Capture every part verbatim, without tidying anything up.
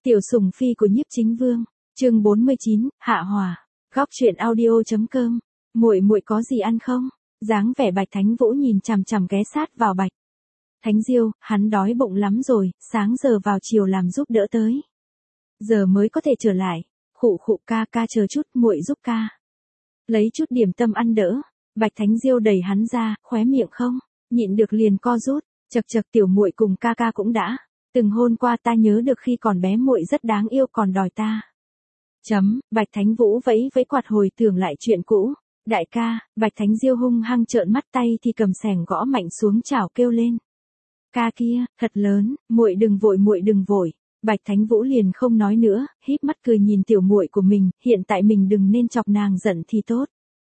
Tiểu sủng phi của Nhiếp Chính Vương, chương bốn mươi chín, Hạ Hỏa. Góc truyện audio chấm com. Muội muội có gì ăn không? Dáng vẻ Bạch Thánh Vũ nhìn chằm chằm ghé sát vào Bạch Thánh Diêu, hắn đói bụng lắm rồi, sáng giờ vào chiều làm giúp đỡ tới. Giờ mới có thể trở lại. Khụ khụ, ca ca chờ chút, muội giúp ca. Lấy chút điểm tâm ăn đỡ. Bạch Thánh Diêu đẩy hắn ra, khóe miệng không nhịn được liền co rút. Chật chật, tiểu muội cùng ca ca cũng đã từng hôn qua, ta nhớ được khi còn bé muội rất đáng yêu còn đòi ta. Chấm, Bạch Thánh Vũ vẫy vẫy quạt hồi tưởng lại chuyện cũ. Đại ca, Bạch Thánh Diêu hung hăng trợn mắt, tay thì cầm xẻng gõ mạnh xuống chảo kêu lên. Ca kia, thật lớn, muội đừng vội, muội đừng vội. Bạch Thánh Vũ liền không nói nữa, híp mắt cười nhìn tiểu muội của mình, hiện tại mình đừng nên chọc nàng giận thì tốt.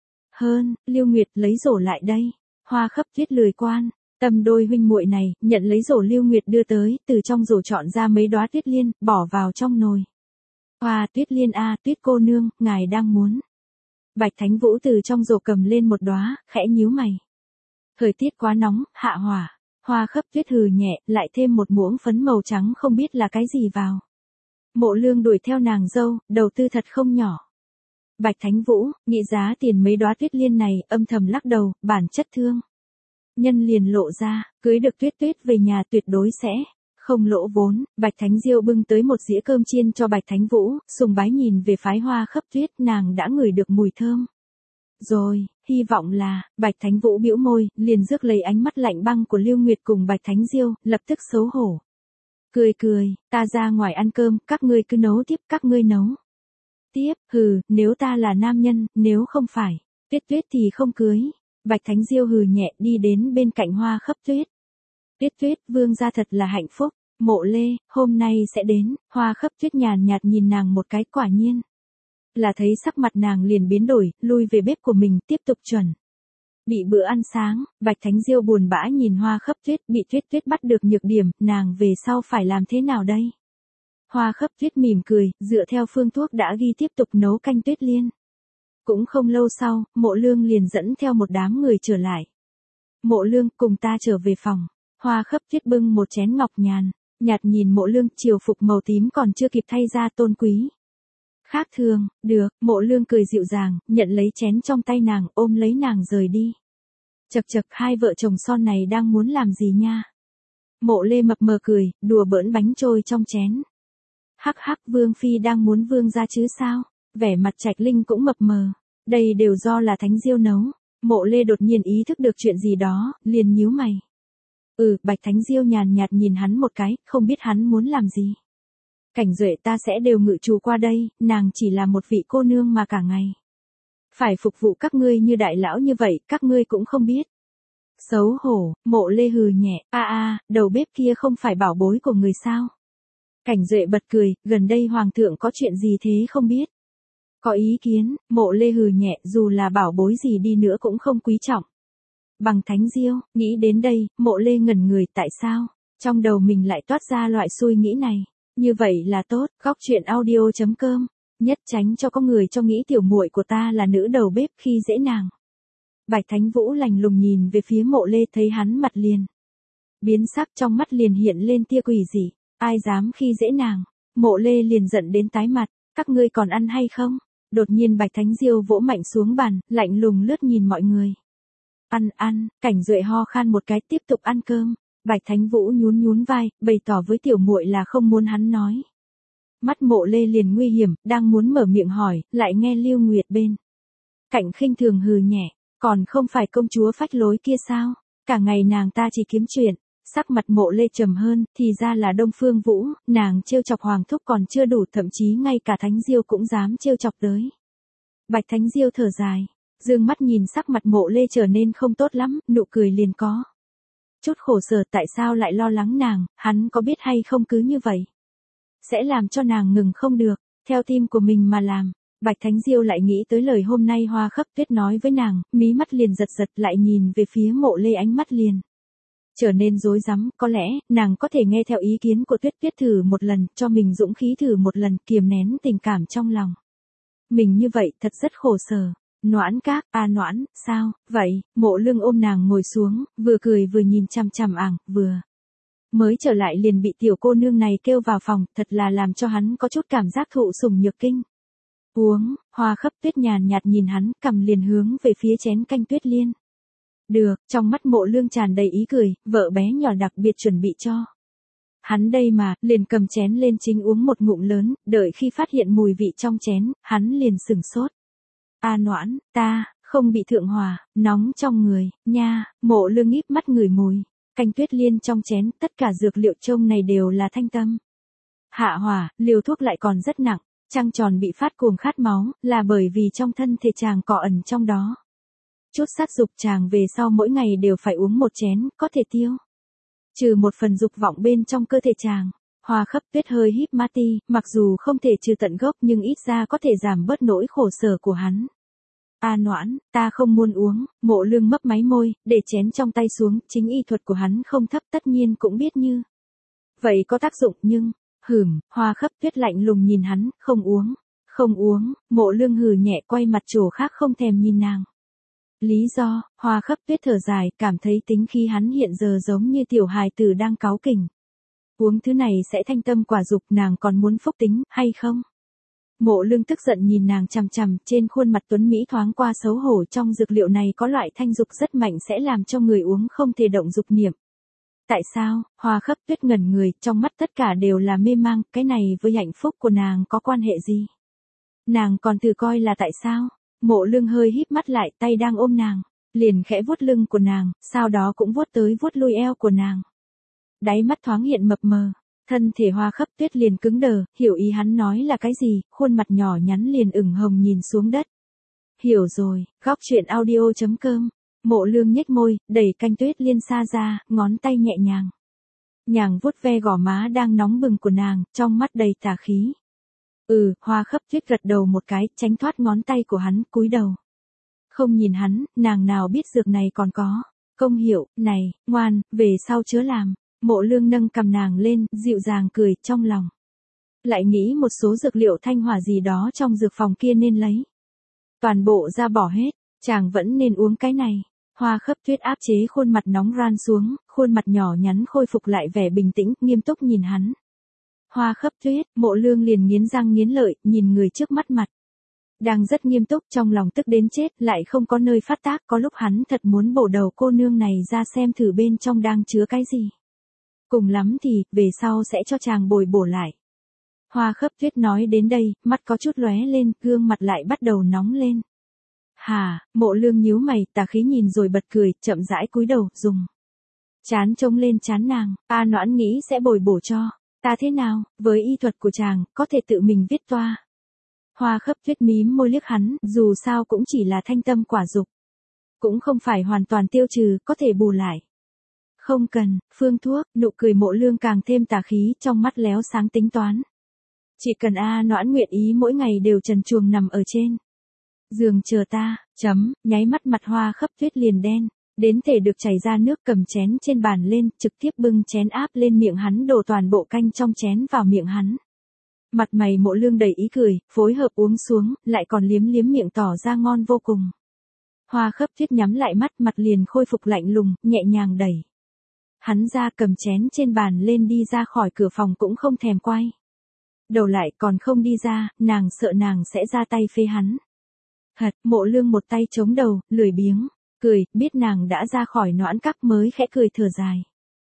Hơn, Lưu Nguyệt lấy rổ lại đây. Hoa Khấp Tuyết lười quan tâm đôi huynh muội này, nhận lấy rổ Lưu Nguyệt đưa tới, từ trong rổ chọn ra mấy đóa tuyết liên, bỏ vào trong nồi. Hoa Tuyết Liên a, Tuyết cô nương, ngài đang muốn. Bạch Thánh Vũ từ trong rổ cầm lên một đóa, khẽ nhíu mày. Thời tiết quá nóng, hạ hỏa. Hoa Khấp Tuyết hừ nhẹ, lại thêm một muỗng phấn màu trắng không biết là cái gì vào. Mộ Lương đuổi theo nàng dâu, đầu tư thật không nhỏ. Bạch Thánh Vũ, nghĩ giá tiền mấy đóa tuyết liên này, âm thầm lắc đầu, bản chất thương nhân liền lộ ra, cưới được Tuyết Tuyết về nhà tuyệt đối sẽ không lỗ vốn. Bạch Thánh Diêu bưng tới một dĩa cơm chiên cho Bạch Thánh Vũ, sùng bái nhìn về phái Hoa Khấp Tuyết, nàng đã ngửi được mùi thơm. Rồi, hy vọng là, Bạch Thánh Vũ bĩu môi, liền rước lấy ánh mắt lạnh băng của Lưu Nguyệt cùng Bạch Thánh Diêu, lập tức xấu hổ. Cười cười, ta ra ngoài ăn cơm, các ngươi cứ nấu tiếp, các ngươi nấu tiếp, hừ, nếu ta là nam nhân, nếu không phải Tuyết Tuyết thì không cưới. Bạch Thánh Diêu hừ nhẹ, đi đến bên cạnh Hoa Khấp Tuyết. Tuyết Tuyết, vương gia thật là hạnh phúc, Mộ Lê, hôm nay sẽ đến. Hoa Khấp Tuyết nhàn nhạt nhìn nàng một cái, quả nhiên là thấy sắc mặt nàng liền biến đổi, lui về bếp của mình, tiếp tục chuẩn bị bữa ăn sáng. Bạch Thánh Diêu buồn bã nhìn Hoa Khấp Tuyết, bị Tuyết Tuyết bắt được nhược điểm, nàng về sau phải làm thế nào đây? Hoa Khấp Tuyết mỉm cười, dựa theo phương thuốc đã ghi tiếp tục nấu canh tuyết liên. Cũng không lâu sau, Mộ Lương liền dẫn theo một đám người trở lại. Mộ Lương, cùng ta trở về phòng. Hoa Khấp Tuyết bưng một chén ngọc nhàn nhạt nhìn Mộ Lương, triều phục màu tím còn chưa kịp thay ra tôn quý. Khác thường, được, Mộ Lương cười dịu dàng, nhận lấy chén trong tay nàng, ôm lấy nàng rời đi. Chật chật, hai vợ chồng son này đang muốn làm gì nha? Mộ Lê mập mờ cười, đùa bỡn bánh trôi trong chén. Hắc hắc, Vương Phi đang muốn vương ra chứ sao? Vẻ mặt Trạch Linh cũng mập mờ. Đây đều do là Thánh Diêu nấu. Mộ Lê đột nhiên ý thức được chuyện gì đó, liền nhíu mày. Ừ, Bạch Thánh Diêu nhàn nhạt nhìn hắn một cái, không biết hắn muốn làm gì. Cảnh Duệ ta sẽ đều ngự trù qua đây, nàng chỉ là một vị cô nương mà cả ngày phải phục vụ các ngươi như đại lão như vậy, các ngươi cũng không biết. Xấu hổ, Mộ Lê hừ nhẹ, a a, đầu bếp kia không phải bảo bối của người sao? Cảnh Duệ bật cười, gần đây hoàng thượng có chuyện gì thế không biết? Có ý kiến, Mộ Lê hừ nhẹ, dù là bảo bối gì đi nữa cũng không quý trọng bằng Thánh Diêu. Nghĩ đến đây, Mộ Lê ngẩn người, tại sao trong đầu mình lại toát ra loại suy nghĩ này? Như vậy là tốt. Góc truyện audio chấm com. Nhất tránh cho có người cho nghĩ tiểu muội của ta là nữ đầu bếp khi dễ nàng. Bạch Thánh Vũ lạnh lùng nhìn về phía Mộ Lê, thấy hắn mặt liền biến sắc, trong mắt liền hiện lên tia quỷ dị. Ai dám khi dễ nàng? Mộ Lê liền giận đến tái mặt. Các ngươi còn ăn hay không? Đột nhiên Bạch Thánh Diêu vỗ mạnh xuống bàn, lạnh lùng lướt nhìn mọi người. Ăn ăn, Cảnh Duệ ho khan một cái, tiếp tục ăn cơm. Bạch Thánh Vũ nhún nhún vai, bày tỏ với tiểu muội là không muốn hắn nói. Mắt Mộ Lê liền nguy hiểm, đang muốn mở miệng hỏi, lại nghe Lưu Nguyệt bên cạnh khinh thường hừ nhẹ, còn không phải công chúa phách lối kia sao? Cả ngày nàng ta chỉ kiếm chuyện. Sắc mặt Mộ Lê trầm hơn, thì ra là Đông Phương Vũ, nàng trêu chọc hoàng thúc còn chưa đủ, thậm chí ngay cả Thánh Diêu cũng dám trêu chọc tới. Bạch Thánh Diêu thở dài, dương mắt nhìn sắc mặt Mộ Lê trở nên không tốt lắm, nụ cười liền có chút khổ sở, tại sao lại lo lắng nàng, hắn có biết hay không cứ như vậy sẽ làm cho nàng ngừng không được, theo tim của mình mà làm. Bạch Thánh Diêu lại nghĩ tới lời hôm nay Hoa Khấp Tuyết nói với nàng, mí mắt liền giật giật, lại nhìn về phía Mộ Lê, ánh mắt liền trở nên rối rắm. Có lẽ, nàng có thể nghe theo ý kiến của Tuyết Tuyết thử một lần, cho mình dũng khí thử một lần, kiềm nén tình cảm trong lòng. Mình như vậy, thật rất khổ sở. Noãn Các, a à, Noãn, sao, vậy? Mộ Lương ôm nàng ngồi xuống, vừa cười vừa nhìn chằm chằm ảng, vừa Mới trở lại liền bị tiểu cô nương này kêu vào phòng, thật là làm cho hắn có chút cảm giác thụ sủng nhược kinh. Uống, Hoa Khấp Tuyết nhàn nhạt nhìn hắn, cầm liền hướng về phía chén canh Tuyết Liên. Được, trong mắt Mộ Lương tràn đầy ý cười, vợ bé nhỏ đặc biệt chuẩn bị cho. Hắn đây mà, liền cầm chén lên chính uống một ngụm lớn, đợi khi phát hiện mùi vị trong chén, hắn liền sửng sốt. A Noãn, ta, không bị thượng hỏa, nóng trong người, nha, Mộ Lương híp mắt ngửi mùi. Canh Tuyết Liên trong chén, tất cả dược liệu trông này đều là thanh tâm. Hạ hỏa, liều thuốc lại còn rất nặng, trăng tròn bị phát cuồng khát máu, là bởi vì trong thân thể chàng cỏ ẩn trong đó. Chút sát dục chàng về sau mỗi ngày đều phải uống một chén, có thể tiêu. Trừ một phần dục vọng bên trong cơ thể chàng. Hoa Khấp Tuyết hơi híp mắt ti, mặc dù không thể trừ tận gốc nhưng ít ra có thể giảm bớt nỗi khổ sở của hắn. A Noãn, ta không muốn uống, Mộ Lương mấp máy môi, để chén trong tay xuống, chính y thuật của hắn không thấp tất nhiên cũng biết như. Vậy có tác dụng nhưng, hửm, Hoa Khấp Tuyết lạnh lùng nhìn hắn, không uống, không uống, Mộ Lương hừ nhẹ quay mặt chỗ khác không thèm nhìn nàng. Lý do, Hoa Khấp Tuyết thở dài, cảm thấy tính khí hắn hiện giờ giống như tiểu hài tử đang cáu kỉnh. Uống thứ này sẽ thanh tâm quả dục, nàng còn muốn phúc tính, hay không? Mộ Lương tức giận nhìn nàng chằm chằm, trên khuôn mặt tuấn Mỹ thoáng qua xấu hổ, trong dược liệu này có loại thanh dục rất mạnh sẽ làm cho người uống không thể động dục niệm. Tại sao? Hoa Khấp Tuyết ngẩn người, trong mắt tất cả đều là mê mang, cái này với hạnh phúc của nàng có quan hệ gì? Nàng còn tự coi là tại sao? Mộ Lương hơi híp mắt lại, tay đang ôm nàng, liền khẽ vuốt lưng của nàng, sau đó cũng vuốt tới vuốt lui eo của nàng. Đáy mắt thoáng hiện mập mờ, thân thể Hoa Khấp Tuyết liền cứng đờ, hiểu ý hắn nói là cái gì, khuôn mặt nhỏ nhắn liền ửng hồng nhìn xuống đất. Hiểu rồi, góc truyện audio chấm com. Mộ Lương nhếch môi, đẩy canh Tuyết Liên xa ra, ngón tay nhẹ nhàng. Nhàng vuốt ve gò má đang nóng bừng của nàng, trong mắt đầy tà khí. Ừ, Hoa Khấp Tuyết gật đầu một cái, tránh thoát ngón tay của hắn, cúi đầu. Không nhìn hắn, nàng nào biết dược này còn có công hiệu, này, ngoan, về sau chớ làm. Mộ Lương nâng cầm nàng lên, dịu dàng cười, trong lòng. Lại nghĩ một số dược liệu thanh hỏa gì đó trong dược phòng kia nên lấy. Toàn bộ ra bỏ hết, chàng vẫn nên uống cái này. Hoa Khấp Tuyết áp chế khuôn mặt nóng ran xuống, khuôn mặt nhỏ nhắn khôi phục lại vẻ bình tĩnh, nghiêm túc nhìn hắn. Hoa Khấp Tuyết, Mộ Lương liền nghiến răng nghiến lợi, nhìn người trước mắt mặt. Đang rất nghiêm túc, trong lòng tức đến chết, lại không có nơi phát tác, có lúc hắn thật muốn bổ đầu cô nương này ra xem thử bên trong đang chứa cái gì. Cùng lắm thì, về sau sẽ cho chàng bồi bổ lại. Hoa Khấp Tuyết nói đến đây, mắt có chút lóe lên, gương mặt lại bắt đầu nóng lên. Hà, Mộ Lương nhíu mày, tà khí nhìn rồi bật cười, chậm rãi cúi đầu, dùng chán trông lên chán nàng, A Noãn nghĩ sẽ bồi bổ cho. Ta thế nào, với y thuật của chàng, có thể tự mình viết toa. Hoa Khấp Tuyết mím môi liếc hắn, dù sao cũng chỉ là thanh tâm quả dục. Cũng không phải hoàn toàn tiêu trừ, có thể bù lại. Không cần, phương thuốc, nụ cười Mộ Lương càng thêm tà khí, trong mắt léo sáng tính toán. Chỉ cần A Noãn nguyện ý mỗi ngày đều trần truồng nằm ở trên giường chờ ta, chấm, nháy mắt mặt Hoa Khấp Tuyết liền đen. Đến thể được chảy ra nước, cầm chén trên bàn lên, trực tiếp bưng chén áp lên miệng hắn, đổ toàn bộ canh trong chén vào miệng hắn. Mặt mày Mộ Lương đầy ý cười, phối hợp uống xuống, lại còn liếm liếm miệng tỏ ra ngon vô cùng. Hoa Khấp Tuyết nhắm lại mắt, mặt liền khôi phục lạnh lùng, nhẹ nhàng đẩy hắn ra, cầm chén trên bàn lên đi ra khỏi cửa phòng cũng không thèm quay đầu lại, còn không đi ra, nàng sợ nàng sẽ ra tay phê hắn. Hật, Mộ Lương một tay chống đầu, lười biếng. Cười, biết nàng đã ra khỏi Noãn Các mới khẽ cười thở dài.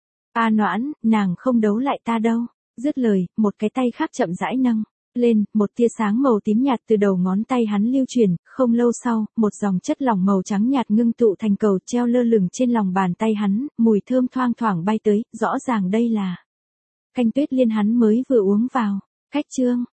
A Noãn, nàng không đấu lại ta đâu. Dứt lời, một cái tay khác chậm rãi nâng lên, một tia sáng màu tím nhạt từ đầu ngón tay hắn lưu truyền, không lâu sau, một dòng chất lỏng màu trắng nhạt ngưng tụ thành cầu treo lơ lửng trên lòng bàn tay hắn, mùi thơm thoang thoảng bay tới, rõ ràng đây là canh Tuyết Liên hắn mới vừa uống vào. Cách chương